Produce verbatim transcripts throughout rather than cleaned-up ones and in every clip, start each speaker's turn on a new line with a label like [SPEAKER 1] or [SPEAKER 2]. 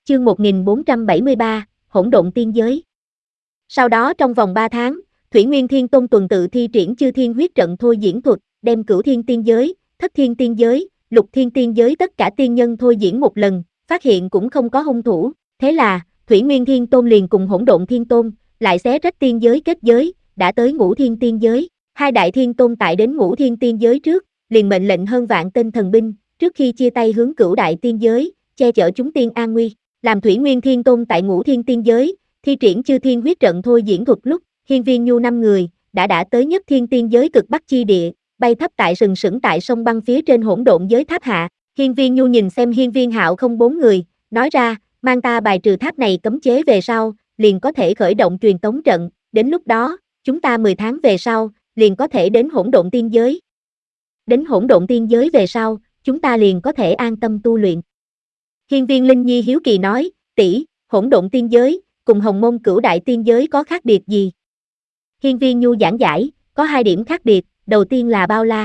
[SPEAKER 1] chương một nghìn bốn trăm bảy mươi ba, hỗn độn tiên giới. Sau đó trong vòng ba tháng, Thủy Nguyên Thiên Tôn tuần tự thi triển chư thiên huyết trận thôi diễn thuật, đem cửu thiên tiên giới, thất thiên tiên giới, lục thiên tiên giới tất cả tiên nhân thôi diễn một lần, phát hiện cũng không có hung thủ, thế là, Thủy Nguyên Thiên Tôn liền cùng Hỗn Độn Thiên Tôn, lại xé rách tiên giới kết giới, đã tới Ngũ Thiên Tiên giới. Hai đại thiên tôn tại đến Ngũ Thiên Tiên giới trước, liền mệnh lệnh hơn vạn tên thần binh, trước khi chia tay hướng cửu đại tiên giới, che chở chúng tiên an nguy. Làm Thủy Nguyên Thiên Tôn tại Ngũ Thiên Tiên giới, thi triển chư thiên huyết trận thôi diễn thuật lúc, Hiên Viên Nhu năm người, đã đã tới Nhất Thiên Tiên giới cực bắc chi địa, bay thấp tại sừng sững tại sông băng phía trên hỗn độn giới tháp hạ. Hiên Viên Nhu nhìn xem Hiên Viên Hạo không bốn người, nói ra, mang ta bài trừ tháp này cấm chế về sau, liền có thể khởi động truyền tống trận, đến lúc đó, chúng ta mười tháng về sau, liền có thể đến hỗn độn tiên giới. Đến hỗn độn tiên giới về sau, chúng ta liền có thể an tâm tu luyện. Hiên Viên Linh Nhi hiếu kỳ nói, tỷ, hỗn độn tiên giới, cùng Hồng Môn cửu đại tiên giới có khác biệt gì? Hiên Viên Nhu giảng giải, có hai điểm khác biệt, đầu tiên là bao la.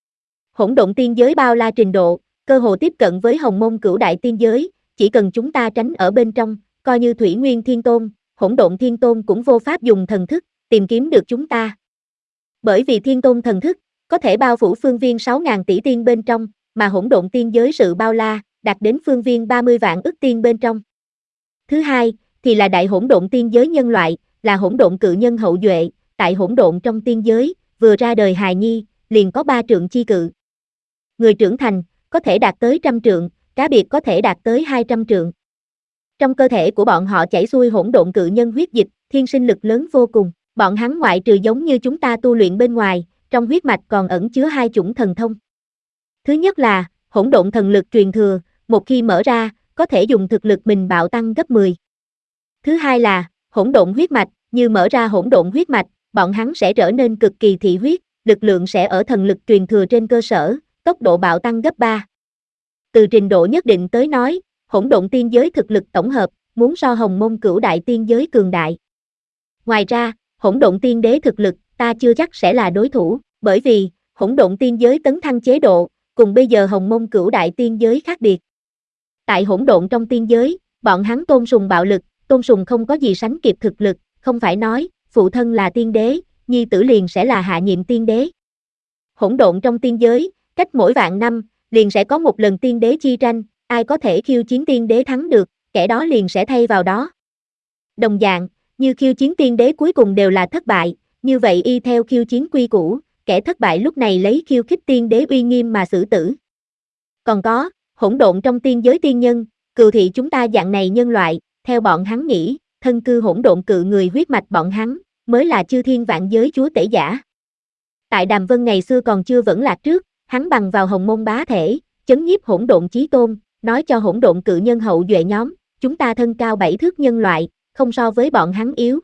[SPEAKER 1] Hỗn độn tiên giới bao la trình độ, cơ hồ tiếp cận với Hồng Môn cửu đại tiên giới, chỉ cần chúng ta tránh ở bên trong, coi như Thủy Nguyên Thiên Tôn, Hỗn Độn Thiên Tôn cũng vô pháp dùng thần thức, tìm kiếm được chúng ta. Bởi vì Thiên Tôn thần thức, có thể bao phủ phương viên sáu nghìn tỷ tiên bên trong, mà hỗn độn tiên giới sự bao la, đạt đến phương viên ba mươi vạn ức tiên bên trong. Thứ hai, thì là đại hỗn độn tiên giới nhân loại, là hỗn độn cự nhân hậu duệ, tại hỗn độn trong tiên giới, vừa ra đời hài nhi, liền có ba trượng chi cự. Người trưởng thành, có thể đạt tới trăm trượng, cá biệt có thể đạt tới hai trăm trượng. Trong cơ thể của bọn họ chảy xuôi hỗn độn cự nhân huyết dịch, thiên sinh lực lớn vô cùng, bọn hắn ngoại trừ giống như chúng ta tu luyện bên ngoài, trong huyết mạch còn ẩn chứa hai chủng thần thông. Thứ nhất là, hỗn độn thần lực truyền thừa, một khi mở ra, có thể dùng thực lực mình bạo tăng gấp mười. Thứ hai là, hỗn độn huyết mạch, như mở ra hỗn độn huyết mạch, bọn hắn sẽ trở nên cực kỳ thị huyết, lực lượng sẽ ở thần lực truyền thừa trên cơ sở, tốc độ bạo tăng gấp ba. Từ trình độ nhất định tới nói, hỗn độn tiên giới thực lực tổng hợp, muốn so Hồng Môn cửu đại tiên giới cường đại. Ngoài ra, hỗn độn tiên đế thực lực, ta chưa chắc sẽ là đối thủ, bởi vì, hỗn độn tiên giới tấn thăng chế độ, cùng bây giờ Hồng Môn cửu đại tiên giới khác biệt. Tại hỗn độn trong tiên giới, bọn hắn tôn sùng bạo lực, tôn sùng không có gì sánh kịp thực lực, không phải nói, phụ thân là tiên đế, nhi tử liền sẽ là hạ nhiệm tiên đế. Hỗn độn trong tiên giới, cách mỗi vạn năm, liền sẽ có một lần tiên đế chi tranh, ai có thể khiêu chiến tiên đế thắng được, kẻ đó liền sẽ thay vào đó. Đồng dạng, như khiêu chiến tiên đế cuối cùng đều là thất bại, như vậy y theo khiêu chiến quy củ, kẻ thất bại lúc này lấy khiêu khích tiên đế uy nghiêm mà xử tử. Còn có, hỗn độn trong tiên giới tiên nhân, cừu thị chúng ta dạng này nhân loại, theo bọn hắn nghĩ, thân cư hỗn độn cự người huyết mạch bọn hắn, mới là chư thiên vạn giới chúa tể giả. Tại Đàm Vân ngày xưa còn chưa vẫn lạc trước, hắn bằng vào Hồng Môn bá thể, chấn nhiếp hỗn độn chí tôn, nói cho hỗn độn cự nhân hậu duệ nhóm, chúng ta thân cao bảy thước nhân loại, không so với bọn hắn yếu.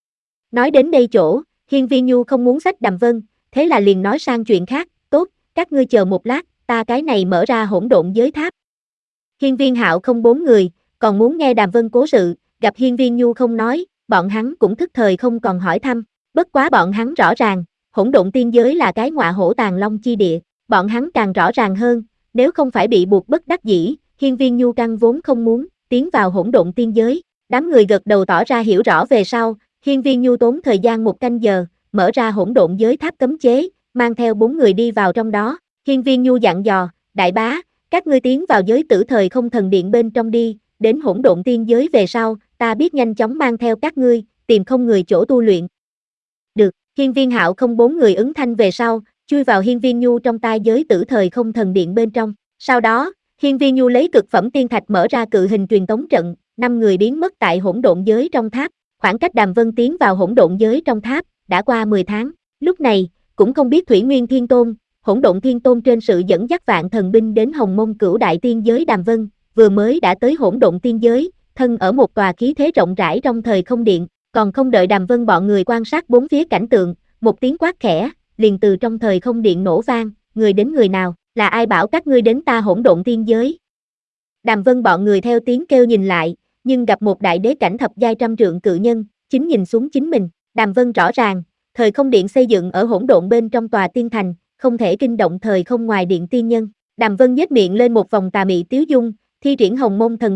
[SPEAKER 1] Nói đến đây chỗ, Hiên Viên Nhu không muốn xách Đàm Vân, thế là liền nói sang chuyện khác, tốt, các ngươi chờ một lát, ta cái này mở ra hỗn độn giới tháp. Hiên Viên Hạo không bốn người, còn muốn nghe Đàm Vân cố sự, gặp Hiên Viên Nhu không nói, bọn hắn cũng thức thời không còn hỏi thăm, bất quá bọn hắn rõ ràng, hỗn độn tiên giới là cái ngọa hổ tàng long chi địa, bọn hắn càng rõ ràng hơn, nếu không phải bị buộc bất đắc dĩ, Hiên Viên Nhu căn vốn không muốn tiến vào hỗn độn tiên giới. Đám người gật đầu tỏ ra hiểu rõ về sau, Hiên Viên Nhu tốn thời gian một canh giờ, mở ra hỗn độn giới tháp cấm chế, mang theo bốn người đi vào trong đó. Hiên Viên Nhu dặn dò, đại bá, các ngươi tiến vào giới tử thời không thần điện bên trong đi, đến hỗn độn tiên giới về sau, ta biết nhanh chóng mang theo các ngươi, tìm không người chỗ tu luyện. Được, Hiên Viên Hạo không bốn người ứng thanh về sau, chui vào Hiên Viên Nhu trong tai giới tử thời không thần điện bên trong. Sau đó, Hiên Viên Nhu lấy cực phẩm tiên thạch mở ra cự hình truyền tống trận, năm người biến mất tại hỗn độn giới trong tháp. Khoảng cách Đàm Vân tiến vào hỗn độn giới trong tháp đã qua mười tháng. Lúc này, cũng không biết Thủy Nguyên Thiên Tôn, Hỗn Độn Thiên Tôn trên sự dẫn dắt vạn thần binh đến Hồng Môn cửu đại tiên giới Đàm Vân, vừa mới đã tới hỗn độn tiên giới, thân ở một tòa khí thế rộng rãi trong thời không điện, còn không đợi Đàm Vân bọn người quan sát bốn phía cảnh tượng, một tiếng quát khẽ, liền từ trong thời không điện nổ vang, người đến người nào, là ai bảo các ngươi đến ta hỗn độn tiên giới? Đàm Vân bọn người theo tiếng kêu nhìn lại, nhưng gặp một đại đế cảnh thập giai trăm trượng cự nhân, chính nhìn xuống chính mình. Đàm Vân rõ ràng, thời không điện xây dựng ở hỗn độn bên trong tòa tiên thành, không thể kinh động thời không ngoài điện tiên nhân. Đàm Vân nhếch miệng lên một vòng tà mị tiếu dung, thi triển Hồng Môn thần đồng,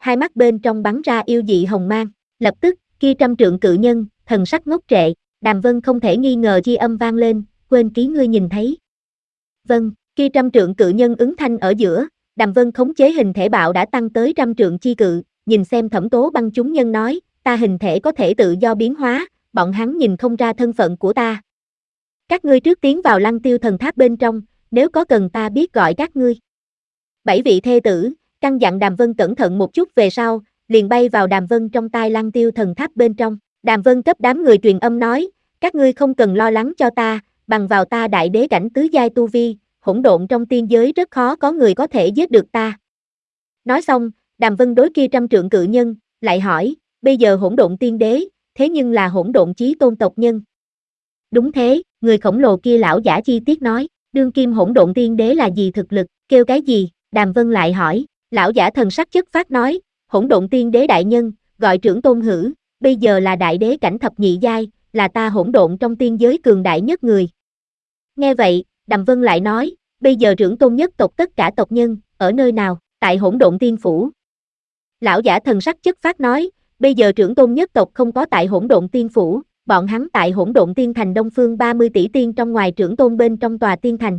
[SPEAKER 1] hai mắt bên trong bắn ra yêu dị hồng mang. Lập tức, kia trăm trượng cự nhân, thần sắc ngốc trệ, Đàm Vân không thể nghi ngờ chi âm vang lên, quên ký ngươi nhìn thấy. Vâng, kia trăm trượng cự nhân ứng thanh ở giữa, Đàm Vân khống chế hình thể bạo đã tăng tới trăm trượng chi cự, nhìn xem Thẩm Tố Băng chúng nhân nói, ta hình thể có thể tự do biến hóa, bọn hắn nhìn không ra thân phận của ta. Các ngươi trước tiến vào Lăng Tiêu thần tháp bên trong, nếu có cần ta biết gọi các ngươi. Bảy vị thê tử, căn dặn Đàm Vân cẩn thận một chút về sau, liền bay vào Đàm Vân trong tai Lăng Tiêu thần tháp bên trong. Đàm Vân cấp đám người truyền âm nói, các ngươi không cần lo lắng cho ta, bằng vào ta đại đế cảnh tứ giai tu vi, hỗn độn trong tiên giới rất khó có người có thể giết được ta. Nói xong, Đàm Vân đối kia trăm trượng cự nhân, lại hỏi, bây giờ hỗn độn tiên đế, thế nhưng là hỗn độn chí tôn tộc nhân. Đúng thế, người khổng lồ kia lão giả chi tiết nói, đương kim hỗn độn tiên đế là gì thực lực, kêu cái gì, Đàm Vân lại hỏi, lão giả thần sắc chất phát nói, hỗn độn tiên đế đại nhân, gọi trưởng tôn hử, bây giờ là đại đế cảnh thập nhị giai, là ta hỗn độn trong tiên giới cường đại nhất người. Nghe vậy, Đàm Vân lại nói, bây giờ trưởng tôn nhất tộc tất cả tộc nhân, ở nơi nào, tại hỗn độn tiên phủ. Lão giả thần sắc chất phát nói, bây giờ trưởng tôn nhất tộc không có tại hỗn độn tiên phủ, bọn hắn tại hỗn độn tiên thành đông phương ba mươi tỷ tiên trong ngoài trưởng tôn bên trong tòa tiên thành.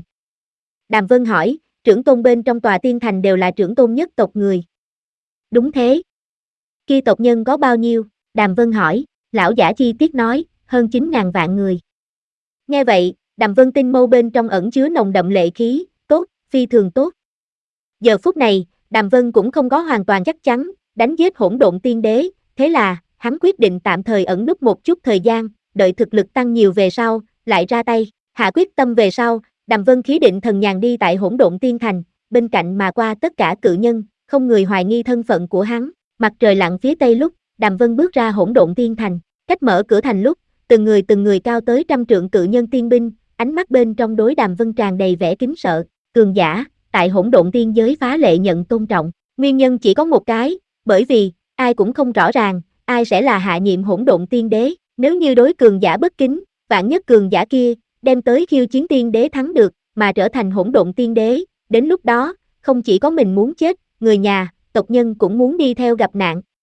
[SPEAKER 1] Đàm Vân hỏi, trưởng tôn bên trong tòa tiên thành đều là trưởng tôn nhất tộc người. Đúng thế. Kia tộc nhân có bao nhiêu? Đàm Vân hỏi, lão giả chi tiết nói, hơn chín ngàn vạn người. Nghe vậy, Đàm Vân tinh mâu bên trong ẩn chứa nồng đậm lệ khí, tốt, phi thường tốt. Giờ phút này, Đàm Vân cũng không có hoàn toàn chắc chắn, đánh giết hỗn độn tiên đế, thế là, hắn quyết định tạm thời ẩn núp một chút thời gian, đợi thực lực tăng nhiều về sau, lại ra tay, hạ quyết tâm về sau, Đàm Vân khí định thần nhàn đi tại hỗn độn tiên thành, bên cạnh mà qua tất cả cự nhân, không người hoài nghi thân phận của hắn, mặt trời lặn phía tây lúc, Đàm Vân bước ra hỗn độn tiên thành, cách mở cửa thành lúc, từng người từng người cao tới trăm trượng cự nhân tiên binh, ánh mắt bên trong đối Đàm Vân tràn đầy vẻ kính sợ, cường giả, tại hỗn độn tiên giới phá lệ nhận tôn trọng, nguyên nhân chỉ có một cái, bởi vì, ai cũng không rõ ràng, ai sẽ là hạ nhiệm hỗn độn tiên đế, nếu như đối cường giả bất kính, vạn nhất cường giả kia, đem tới khiêu chiến tiên đế thắng được, mà trở thành hỗn độn tiên đế, đến lúc đó, không chỉ có mình muốn chết, người nhà, tộc nhân cũng muốn đi theo gặp nạn,